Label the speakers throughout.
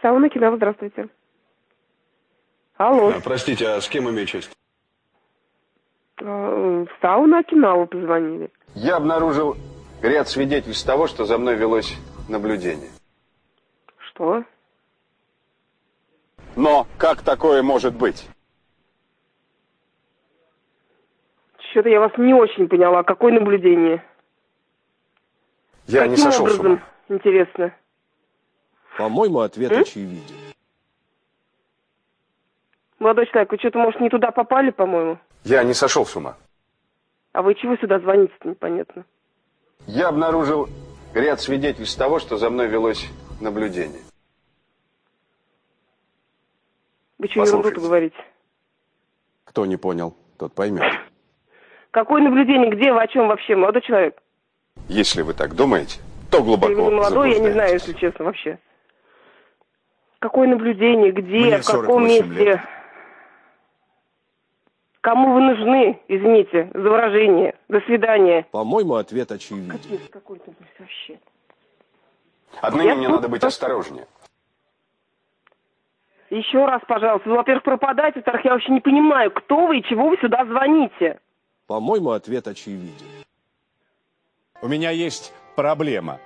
Speaker 1: Сауна Окинава, здравствуйте. Алло.
Speaker 2: Простите, а с кем имею честь?
Speaker 1: В сауну Окинаву позвонили.
Speaker 2: Я обнаружил ряд свидетельств того, что за мной велось наблюдение.
Speaker 1: Что?
Speaker 2: Но как такое может быть?
Speaker 1: Что-то я вас не очень поняла. Какое наблюдение?
Speaker 2: Я не сошел с ума.
Speaker 1: Интересно.
Speaker 3: По-моему, ответ очевиден.
Speaker 1: Молодой человек, вы что-то, может, не туда попали, по-моему?
Speaker 2: Я не сошел с ума.
Speaker 1: А вы чего сюда звоните-то, непонятно?
Speaker 2: Я обнаружил ряд свидетельств того, что за мной велось наблюдение.
Speaker 1: Вы что ерунду-то говорите?
Speaker 3: Кто не понял, тот поймет.
Speaker 1: Какое наблюдение? Где вы? О чем вообще, молодой человек?
Speaker 2: Если вы так думаете, то глубоко
Speaker 1: Вы не молодой, я не знаю, если честно, вообще. Какое наблюдение? Где?
Speaker 3: Мне
Speaker 1: в каком месте?
Speaker 3: лет.
Speaker 1: Кому вы нужны? Извините за выражение. До свидания.
Speaker 3: По-моему, ответ очевиден.
Speaker 1: Капец какой-то вообще.
Speaker 2: Отныне мне надо быть осторожнее.
Speaker 1: Еще раз, пожалуйста. Вы, во-первых, пропадаете, во-вторых, я вообще не понимаю, кто вы и чего вы сюда звоните.
Speaker 3: По-моему, ответ очевиден.
Speaker 4: У меня есть проблема.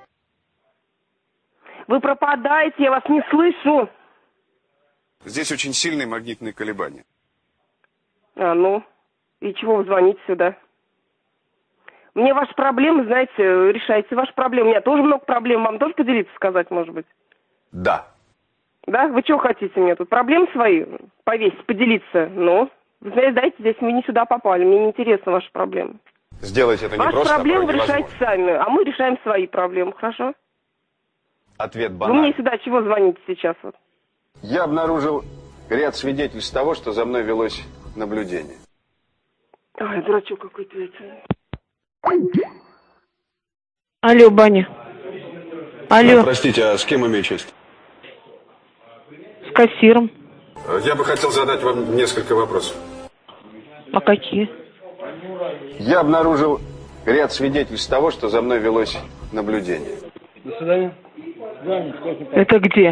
Speaker 1: Вы пропадаете, я вас не слышу.
Speaker 2: Здесь очень сильные магнитные колебания.
Speaker 1: А, ну, и чего вы звоните сюда? Мне ваши проблемы, знаете, решайте ваши проблемы. У меня тоже много проблем. Вам тоже поделиться, сказать, может быть?
Speaker 2: Да.
Speaker 1: Да? Вы что хотите мне тут? Проблемы свои повесить, поделиться? Ну, вы знаете, дайте здесь, мы не сюда попали. Мне не интересны ваши проблемы.
Speaker 2: Сделать это не
Speaker 1: ваши
Speaker 2: просто,
Speaker 1: проблемы
Speaker 2: а
Speaker 1: вы решайте сами, а мы решаем свои проблемы, хорошо?
Speaker 2: Ответ
Speaker 1: Вы
Speaker 2: банальный.
Speaker 1: мне сюда чего звоните сейчас? Вот?
Speaker 2: Я обнаружил ряд свидетельств того, что за мной велось наблюдение.
Speaker 1: Ой, дурачок какой-то. Алло, Баня. Алло.
Speaker 2: Простите, а с кем имею честь?
Speaker 1: С кассиром.
Speaker 2: Я бы хотел задать вам несколько вопросов.
Speaker 1: А какие?
Speaker 2: Я обнаружил ряд свидетельств того, что за мной велось наблюдение.
Speaker 5: До свидания.
Speaker 1: Это где?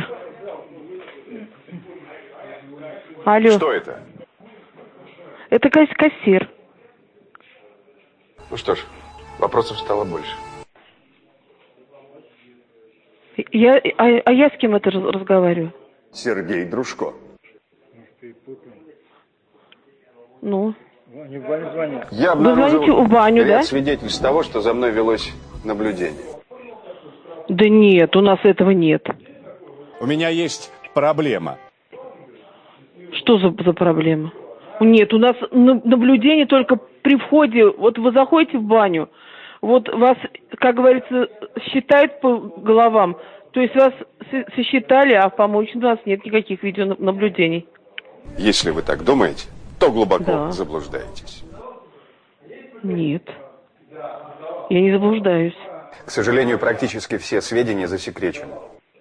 Speaker 1: Алло.
Speaker 2: Что это?
Speaker 1: Это кассир.
Speaker 2: Ну что ж, вопросов стало больше.
Speaker 1: Я с кем это разговариваю?
Speaker 2: Сергей Дружко.
Speaker 1: Ну?
Speaker 2: Я
Speaker 1: Вы звоните
Speaker 2: обнаружил
Speaker 1: в баню,
Speaker 2: ряд
Speaker 1: да?
Speaker 2: свидетельств того, что за мной велось наблюдение.
Speaker 1: Да нет, у нас этого нет.
Speaker 4: У меня есть проблема.
Speaker 1: Что за проблема? Нет, у нас наблюдение только при входе. Вот вы заходите в баню, вот вас, как говорится, считают по головам. То есть вас сосчитали, а помочь у нас нет никаких видеонаблюдений.
Speaker 2: Если вы так думаете, то глубоко заблуждаетесь.
Speaker 1: Нет, я не заблуждаюсь.
Speaker 2: К сожалению, практически все сведения засекречены.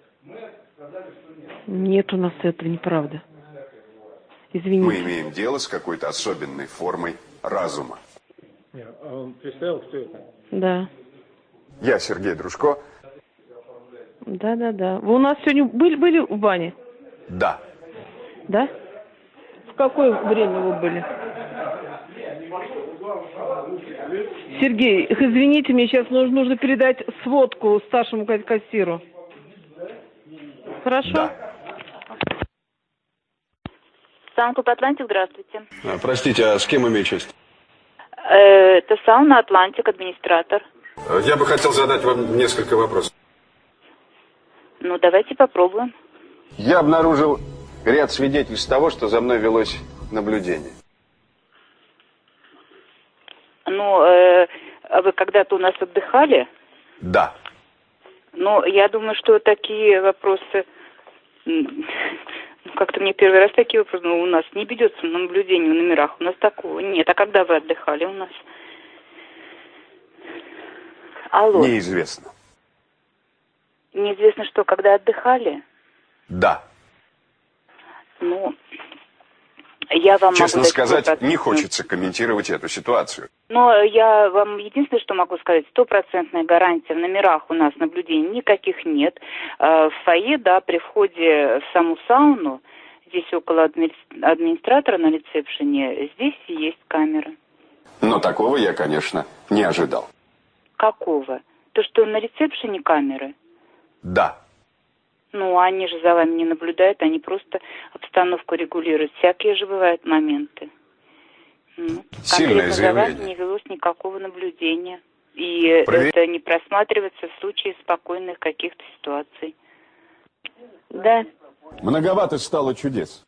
Speaker 1: Нет, у нас этого неправда. Извините.
Speaker 2: Мы имеем дело с какой-то особенной формой разума.
Speaker 5: А он представил, кто это?
Speaker 1: Да.
Speaker 2: Я Сергей Дружко.
Speaker 1: Да. Вы у нас сегодня были в бане?
Speaker 2: Да.
Speaker 1: Да? В какое время вы были? Сергей, извините, мне сейчас нужно передать сводку старшему кассиру. Хорошо?
Speaker 2: Да.
Speaker 6: Сауна Атлантик, здравствуйте.
Speaker 2: Простите, а с кем имею честь?
Speaker 6: Это сауна Атлантик, администратор.
Speaker 2: Я бы хотел задать вам несколько вопросов.
Speaker 6: Ну, давайте попробуем.
Speaker 2: Я обнаружил ряд свидетельств того, что за мной велось наблюдение.
Speaker 6: Ну, а вы когда-то у нас отдыхали?
Speaker 2: Да.
Speaker 6: Ну, я думаю, что такие вопросы... Как-то мне первый раз такие вопросы, у нас не ведется наблюдение в номерах, у нас такого нет. А когда вы отдыхали у нас? Алло.
Speaker 2: Неизвестно.
Speaker 6: Неизвестно, что, когда отдыхали?
Speaker 2: Да.
Speaker 6: Ну, Я вам
Speaker 2: Честно
Speaker 6: могу дать
Speaker 2: сказать,
Speaker 6: 100%.
Speaker 2: не хочется комментировать эту ситуацию.
Speaker 6: Но я вам единственное, что могу сказать, 100% гарантия в номерах у нас наблюдений никаких нет. В фойе, да, при входе в саму сауну, здесь около администратора на ресепшене, здесь есть камера.
Speaker 2: Но такого я, конечно, не ожидал.
Speaker 6: Какого? То, что на ресепшене камеры?
Speaker 2: Да.
Speaker 6: Ну, они же за вами не наблюдают, они просто обстановку регулируют. Всякие же бывают моменты. Ну,
Speaker 2: Сильное
Speaker 6: конкретно за вами
Speaker 2: заявление.
Speaker 6: не велось никакого наблюдения. И это не просматривается в случае спокойных каких-то ситуаций.
Speaker 1: Да,
Speaker 4: Многовато стало чудес.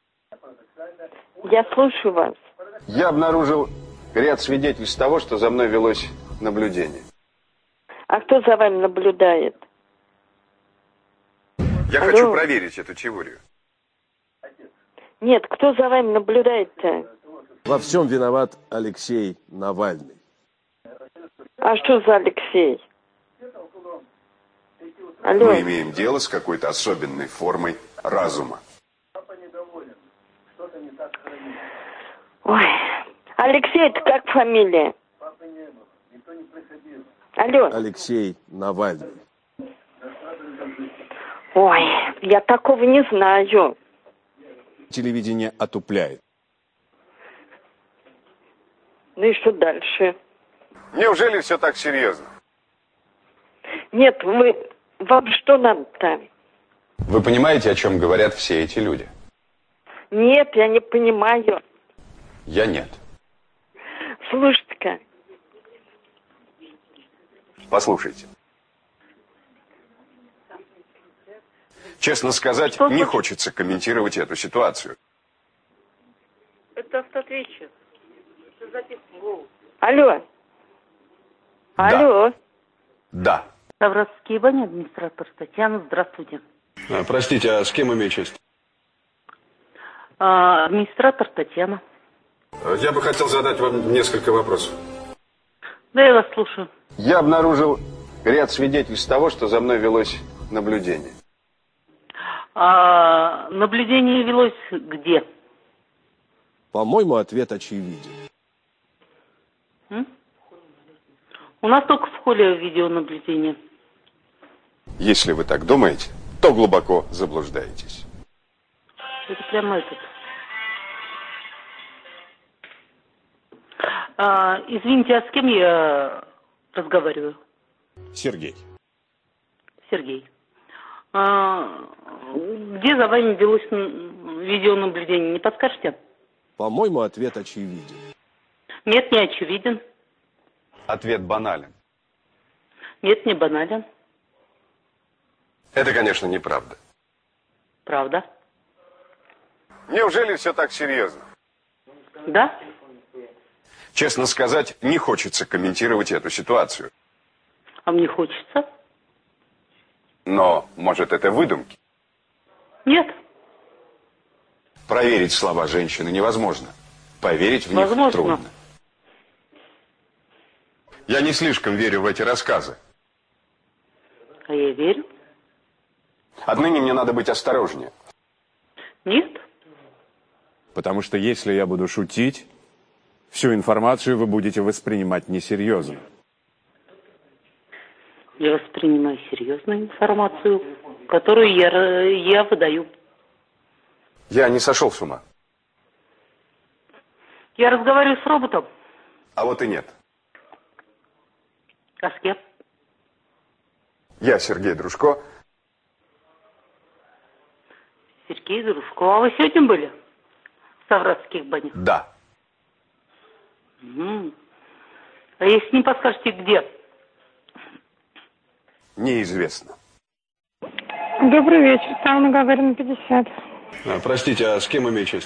Speaker 1: я слушаю вас.
Speaker 2: Я обнаружил ряд свидетельств того, что за мной велось наблюдение.
Speaker 1: А кто за вами наблюдает?
Speaker 2: Я
Speaker 1: Алло.
Speaker 2: хочу проверить эту теорию.
Speaker 1: Нет, кто за вами наблюдает-то?
Speaker 3: Во всем виноват Алексей Навальный.
Speaker 1: А что за Алексей? Алло.
Speaker 2: Мы имеем дело с какой-то особенной формой разума.
Speaker 1: Ой, Алексей, это как фамилия? Алло.
Speaker 3: Алексей Навальный.
Speaker 1: Ой, я такого не знаю.
Speaker 4: Телевидение отупляет.
Speaker 1: Ну и что дальше?
Speaker 2: Неужели все так серьезно?
Speaker 1: Нет, вам что надо-то?
Speaker 2: Вы понимаете, о чем говорят все эти люди?
Speaker 1: Нет, я не понимаю.
Speaker 2: Я нет.
Speaker 1: Слушайте-ка,
Speaker 2: Послушайте. Честно сказать,
Speaker 1: Что
Speaker 2: не
Speaker 1: случилось?
Speaker 2: хочется комментировать эту ситуацию.
Speaker 1: это автоответчик. Алло. Алло.
Speaker 2: Да.
Speaker 7: Савратовские бани, администратор Татьяна, здравствуйте.
Speaker 2: Простите, а с кем имею честь?
Speaker 7: Администратор Татьяна.
Speaker 2: Я бы хотел задать вам несколько вопросов.
Speaker 7: Да, я вас слушаю.
Speaker 2: Я обнаружил ряд свидетельств того, что за мной велось наблюдение.
Speaker 7: Наблюдение велось где?
Speaker 3: По-моему, ответ очевиден.
Speaker 7: У нас только в холле видеонаблюдение.
Speaker 2: Если вы так думаете, то глубоко заблуждаетесь.
Speaker 7: Это прямо этот. Извините, а с кем я разговариваю?
Speaker 4: Сергей.
Speaker 7: Сергей. Где за вами велось видеонаблюдение? Не подскажете?
Speaker 3: По-моему, ответ очевиден.
Speaker 7: Нет, не очевиден.
Speaker 2: Ответ банален.
Speaker 7: Нет, не банален.
Speaker 2: Это, конечно, неправда.
Speaker 7: Правда.
Speaker 2: Неужели все так серьезно?
Speaker 7: Да?
Speaker 2: Честно сказать, не хочется комментировать эту ситуацию.
Speaker 7: А мне хочется.
Speaker 2: Но, может, это выдумки?
Speaker 7: Нет.
Speaker 2: Проверить слова женщины невозможно. Поверить в них
Speaker 7: Возможно.
Speaker 2: трудно. Я не слишком верю в эти рассказы.
Speaker 7: А я верю.
Speaker 2: Отныне мне надо быть осторожнее.
Speaker 7: Нет.
Speaker 4: Потому что если я буду шутить, всю информацию вы будете воспринимать несерьезно.
Speaker 7: Я воспринимаю серьезную информацию, которую я выдаю.
Speaker 2: Я не сошел с ума.
Speaker 7: Я разговариваю с роботом.
Speaker 2: А вот и нет.
Speaker 7: А с кем?
Speaker 2: Я Сергей Дружко.
Speaker 7: Сергей Дружко. А вы сегодня были в Савратовских банях?
Speaker 2: Да.
Speaker 7: А если не подскажете, где?
Speaker 2: Неизвестно.
Speaker 8: Добрый вечер, сауна Гагарина 50.
Speaker 2: Простите, а с кем имею честь?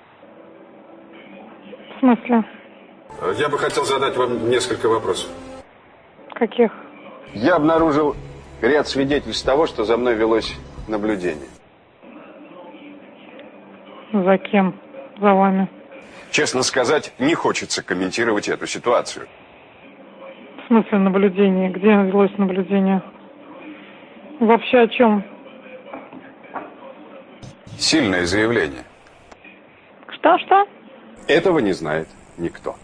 Speaker 8: В смысле?
Speaker 2: Я бы хотел задать вам несколько вопросов.
Speaker 8: Каких?
Speaker 2: Я обнаружил ряд свидетельств того, что за мной велось наблюдение.
Speaker 8: За кем? За вами?
Speaker 2: Честно сказать, не хочется комментировать эту ситуацию.
Speaker 8: В смысле наблюдение? Где велось наблюдение? Вообще о чем?
Speaker 2: Сильное заявление.
Speaker 8: Что?
Speaker 4: Этого не знает никто.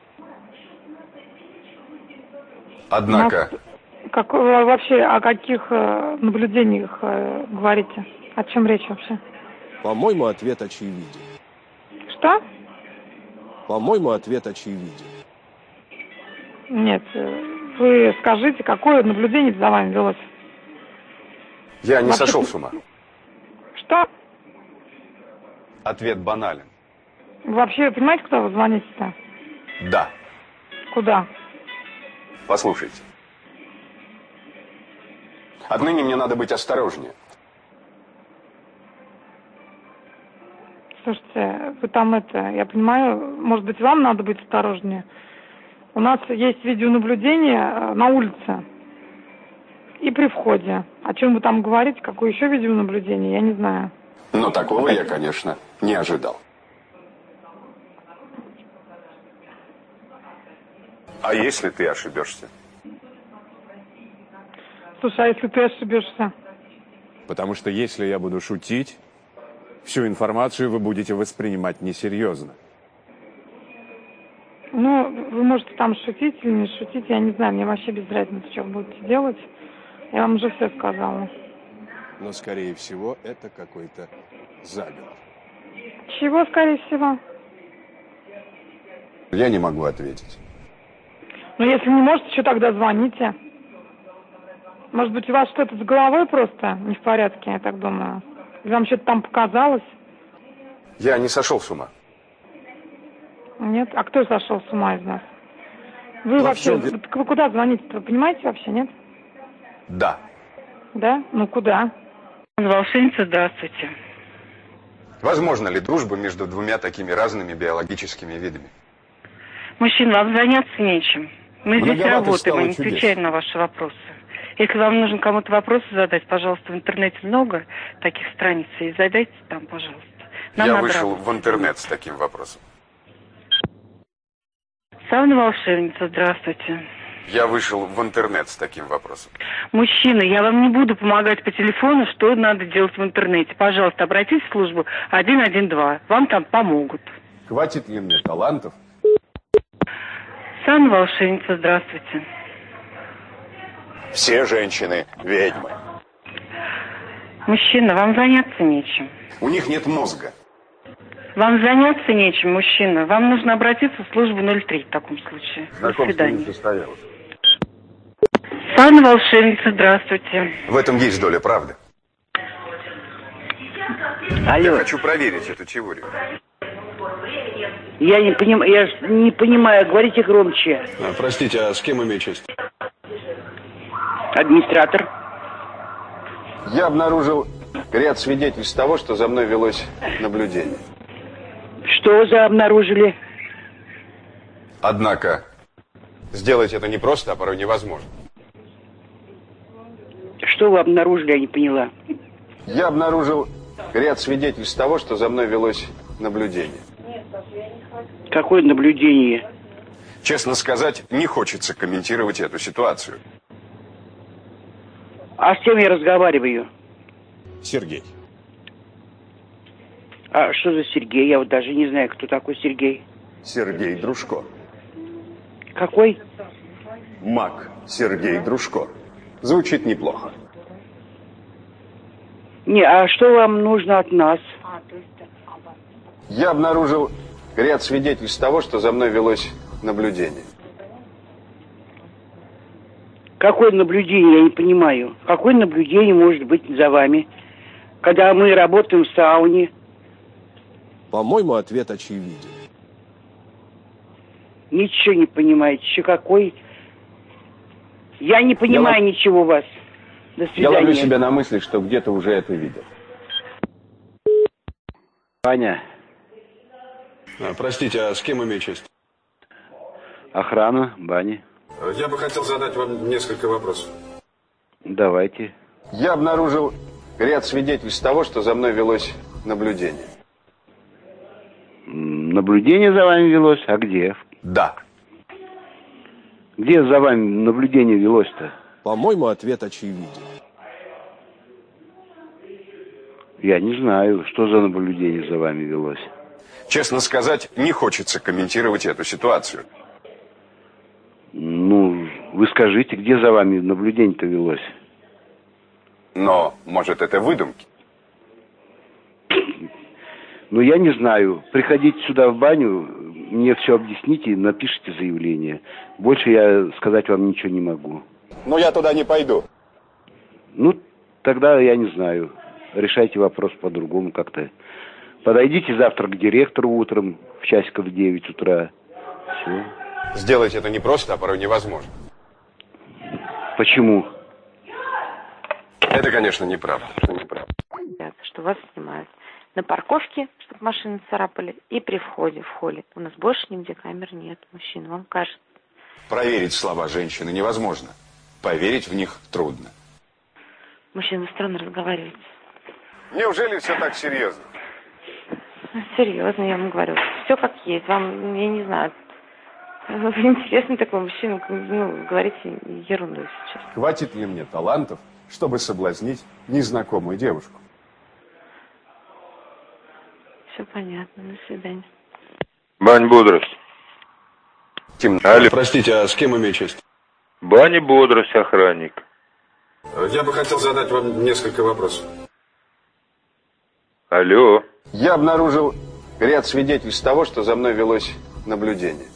Speaker 4: Однако...
Speaker 8: Вообще, о каких наблюдениях говорите? О чем речь вообще?
Speaker 3: По-моему, ответ очевиден.
Speaker 8: Что?
Speaker 3: По-моему, ответ очевиден.
Speaker 8: Нет, вы скажите, какое наблюдение за вами велось?
Speaker 4: Я не
Speaker 8: Вообще...
Speaker 4: сошел с ума.
Speaker 8: Что?
Speaker 4: Ответ банален.
Speaker 8: Вообще, понимаете, куда вы звоните-то?
Speaker 4: Да.
Speaker 8: Куда?
Speaker 4: Послушайте. Отныне мне надо быть осторожнее.
Speaker 8: Слушайте, вы там я понимаю, может быть, вам надо быть осторожнее. У нас есть видеонаблюдение на улице и при входе. О чем вы там говорите, какое еще видеонаблюдение, я не знаю.
Speaker 4: Но такого я, конечно, не ожидал. А если ты ошибешься?
Speaker 8: Слушай, а если ты ошибешься?
Speaker 4: Потому что если я буду шутить, всю информацию вы будете воспринимать несерьезно.
Speaker 8: Ну, вы можете там шутить или не шутить, я не знаю, мне вообще без разницы, что вы будете делать. Я вам уже все сказала.
Speaker 3: Но, скорее всего, это какой-то заговор.
Speaker 8: Чего, скорее всего?
Speaker 4: Я не могу ответить.
Speaker 8: Ну, если не можете, что тогда звоните? Может быть, у вас что-то с головой просто не в порядке, я так думаю. Или вам что-то там показалось?
Speaker 4: Я не сошел с ума.
Speaker 8: Нет? А кто сошел с ума из нас? Вы вообще, вы куда звоните-то, вы понимаете вообще, нет?
Speaker 4: Да.
Speaker 8: Да? Ну, куда?
Speaker 7: Волшебница, здравствуйте.
Speaker 4: Возможно ли дружба между двумя такими разными биологическими видами?
Speaker 7: Мужчина, вам заняться нечем. Мы здесь
Speaker 4: Многовато
Speaker 7: работаем,
Speaker 4: стало
Speaker 7: мы не
Speaker 4: чудес.
Speaker 7: отвечаем на ваши вопросы. Если вам нужно кому-то вопросы задать, пожалуйста, в интернете много таких страниц, и задайте там, пожалуйста. Нам
Speaker 4: Я
Speaker 7: надо
Speaker 4: вышел
Speaker 7: работать.
Speaker 4: в интернет с таким вопросом.
Speaker 7: Сауна волшебница, здравствуйте.
Speaker 4: Я вышел в интернет с таким вопросом.
Speaker 7: Мужчина, я вам не буду помогать по телефону, что надо делать в интернете. Пожалуйста, обратитесь в службу 112. Вам там помогут.
Speaker 4: Хватит ли мне талантов?
Speaker 7: Сауна волшебница, здравствуйте.
Speaker 4: Все женщины ведьмы.
Speaker 7: Мужчина, вам заняться нечем.
Speaker 4: У них нет мозга.
Speaker 7: Вам заняться нечем, мужчина. Вам нужно обратиться в службу 03 в таком случае. До свидания.
Speaker 4: состоялось.
Speaker 7: Сауна волшебница, здравствуйте.
Speaker 4: В этом есть доля правды.
Speaker 9: Алло.
Speaker 4: Я хочу проверить эту теорию.
Speaker 9: Я не понимаю, говорите громче.
Speaker 3: Простите, а с кем имею честь?
Speaker 9: Администратор.
Speaker 2: Я обнаружил ряд свидетельств того, что за мной велось наблюдение.
Speaker 9: Что вы обнаружили?
Speaker 4: Однако, сделать это не просто, а порой невозможно.
Speaker 9: Что вы обнаружили, я не поняла.
Speaker 2: Я обнаружил ряд свидетельств того, что за мной велось наблюдение.
Speaker 9: Какое наблюдение?
Speaker 4: Честно сказать, не хочется комментировать эту ситуацию.
Speaker 9: А с кем я разговариваю?
Speaker 3: Сергей.
Speaker 9: А что за Сергей? Я вот даже не знаю, кто такой Сергей.
Speaker 4: Сергей Дружко.
Speaker 9: Какой?
Speaker 4: Маг Сергей Дружко. Звучит неплохо.
Speaker 9: Не, а что вам нужно от нас?
Speaker 2: Я обнаружил ряд свидетельств того, что за мной велось наблюдение.
Speaker 9: Какое наблюдение, я не понимаю. Какое наблюдение может быть за вами, когда мы работаем в сауне?
Speaker 3: По-моему, ответ очевиден.
Speaker 9: Ничего не понимаете. Еще какой? Я не понимаю ничего у вас. До
Speaker 2: Я
Speaker 9: свидания.
Speaker 2: ловлю себя на мысли, что где-то уже это видел.
Speaker 9: Ваня.
Speaker 3: Простите, а с кем имею честь?
Speaker 9: Охрана, бани.
Speaker 4: Я бы хотел задать вам несколько вопросов.
Speaker 9: Давайте.
Speaker 2: Я обнаружил ряд свидетельств того, что за мной велось наблюдение.
Speaker 9: Наблюдение за вами велось? А где?
Speaker 4: Да.
Speaker 9: Где за вами наблюдение велось-то?
Speaker 3: По-моему, ответ очевиден.
Speaker 9: Я не знаю, что за наблюдение за вами велось.
Speaker 2: Честно сказать, не хочется комментировать эту ситуацию.
Speaker 10: Ну, вы скажите, где за вами наблюдение-то велось?
Speaker 2: Но, может, это выдумки?
Speaker 10: Ну, я не знаю. Приходите сюда в баню, мне все объясните и напишите заявление. Больше я сказать вам ничего не могу.
Speaker 2: Но я туда не пойду.
Speaker 10: Ну, тогда я не знаю. Решайте вопрос по-другому как-то. Подойдите завтра к директору утром в часиков 9 утра. Все.
Speaker 2: Сделать это непросто, а порой невозможно.
Speaker 10: Почему?
Speaker 2: Это, конечно, неправда.
Speaker 11: Что вас снимают на парковке, чтобы машины царапали, и при входе в холле. У нас больше нигде камер нет, мужчин, вам кажется.
Speaker 2: Проверить слова женщины невозможно. Поверить в них трудно.
Speaker 11: Мужчина, вы странно разговариваете.
Speaker 2: Неужели все так серьезно?
Speaker 11: Серьезно, я вам говорю. Все как есть. Вам, я не знаю, интересный такой мужчина, ну, говорите ерунду сейчас.
Speaker 4: Хватит ли мне талантов, чтобы соблазнить незнакомую девушку?
Speaker 11: Все понятно. До свидания.
Speaker 12: Бань Бодрость.
Speaker 2: Алло. Простите, а с кем имею честь?
Speaker 12: Баня Бодрость, охранник.
Speaker 2: Я бы хотел задать вам несколько вопросов.
Speaker 12: Алло.
Speaker 2: Я обнаружил ряд свидетельств того, что за мной велось наблюдение.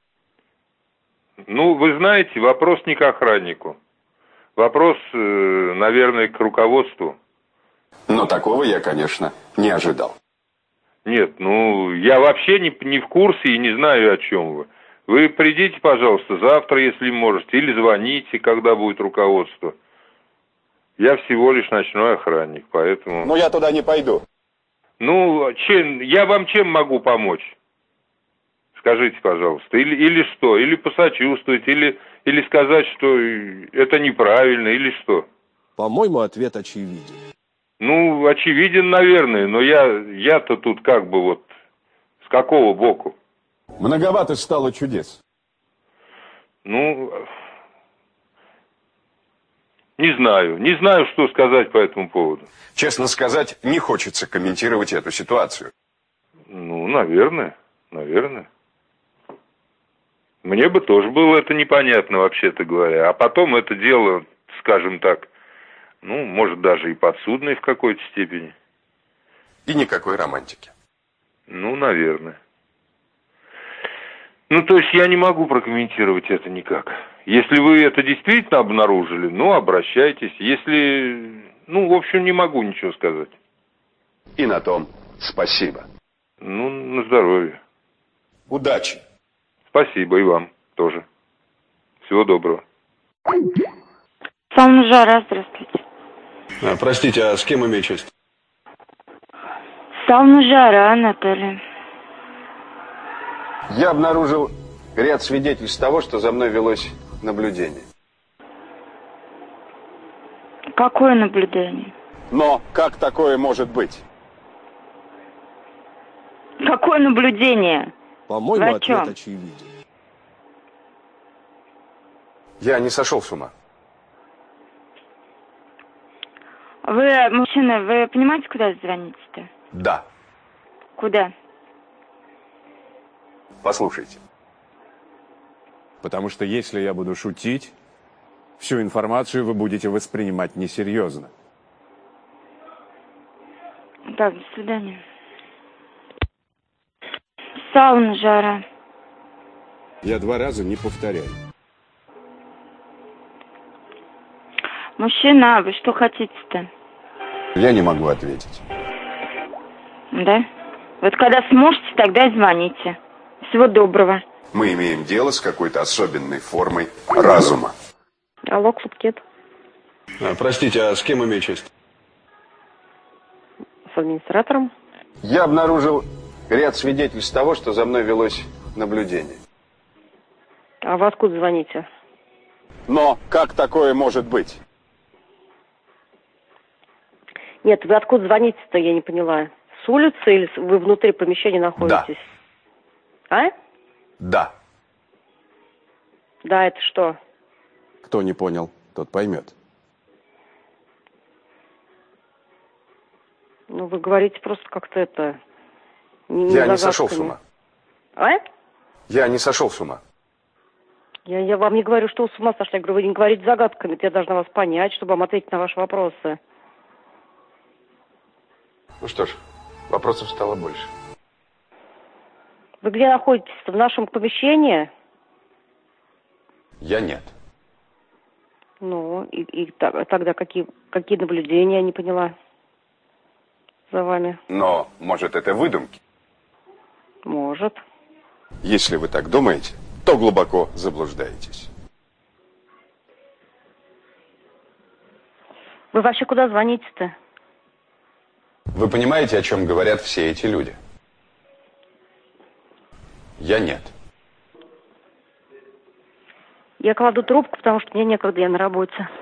Speaker 12: Ну, вы знаете, вопрос не к охраннику. Вопрос, наверное, к руководству.
Speaker 2: Но такого я, конечно, не ожидал.
Speaker 12: Нет, ну, я вообще не в курсе и не знаю, о чем вы. Вы придите, пожалуйста, завтра, если можете, или звоните, когда будет руководство. Я всего лишь ночной охранник, поэтому...
Speaker 2: Но я туда не пойду.
Speaker 12: Ну, я вам чем могу помочь? Скажите, пожалуйста. Или что? Или посочувствовать, или сказать, что это неправильно, или что?
Speaker 3: По-моему, ответ очевиден.
Speaker 12: Ну, очевиден, наверное, но я-то тут как бы вот с какого боку?
Speaker 4: Многовато стало чудес.
Speaker 12: Ну, не знаю, что сказать по этому поводу.
Speaker 2: Честно сказать, не хочется комментировать эту ситуацию.
Speaker 12: Ну, наверное. Мне бы тоже было это непонятно, вообще-то говоря. А потом это дело, скажем так, ну, может, даже и подсудное в какой-то степени.
Speaker 2: И никакой романтики.
Speaker 12: Ну, наверное. Ну, то есть я не могу прокомментировать это никак. Если вы это действительно обнаружили, ну, обращайтесь. Если... Ну, в общем, не могу ничего сказать.
Speaker 2: И на том спасибо.
Speaker 12: Ну, на здоровье.
Speaker 2: Удачи.
Speaker 12: Спасибо, и вам тоже. Всего доброго.
Speaker 11: Сауна Жара, здравствуйте.
Speaker 2: Простите, а с кем имею честь?
Speaker 11: Сауна Жара, Анатолий.
Speaker 2: Я обнаружил ряд свидетельств того, что за мной велось наблюдение.
Speaker 11: Какое наблюдение?
Speaker 2: Но как такое может быть?
Speaker 11: Какое наблюдение?
Speaker 3: По-моему, ответ очевиден.
Speaker 2: Я не сошел с ума.
Speaker 11: Вы, мужчина, вы понимаете, куда звоните-то?
Speaker 2: Да.
Speaker 11: Куда?
Speaker 2: Послушайте.
Speaker 4: Потому что если я буду шутить, всю информацию вы будете воспринимать несерьезно.
Speaker 11: Так, до свидания. Сауна Жара.
Speaker 4: Я 2 раза не повторяю.
Speaker 11: Мужчина, вы что хотите-то?
Speaker 2: Я не могу ответить.
Speaker 11: Да? Вот когда сможете, тогда и звоните. Всего доброго.
Speaker 2: Мы имеем дело с какой-то особенной формой разума.
Speaker 11: Алло, Клубкет.
Speaker 2: Простите, а с кем имею честь?
Speaker 11: С администратором.
Speaker 2: Я обнаружил ряд свидетельств того, что за мной велось наблюдение.
Speaker 11: А вы откуда звоните?
Speaker 2: Но как такое может быть?
Speaker 11: Нет, вы откуда звоните-то, я не поняла. С улицы или вы внутри помещения находитесь?
Speaker 2: Да.
Speaker 11: А?
Speaker 2: Да.
Speaker 11: Да, это что?
Speaker 3: Кто не понял, тот поймет.
Speaker 11: Ну, вы говорите просто как-то это...
Speaker 2: Я не сошел с ума.
Speaker 13: А?
Speaker 2: Я не сошел с ума.
Speaker 13: Я вам не говорю, что вы с ума сошли. Я говорю, вы не говорите загадками. Я должна вас понять, чтобы вам ответить на ваши вопросы.
Speaker 2: Ну что ж, вопросов стало больше.
Speaker 13: Вы где находитесь? В нашем помещении?
Speaker 2: Я нет.
Speaker 13: Ну, и тогда какие наблюдения, я не поняла, за вами?
Speaker 2: Но, может, это выдумки?
Speaker 13: Может.
Speaker 2: Если вы так думаете, то глубоко заблуждаетесь.
Speaker 13: Вы вообще куда звоните-то?
Speaker 2: Вы понимаете, о чем говорят все эти люди? Я нет.
Speaker 13: Я кладу трубку, потому что мне некогда, я на работе.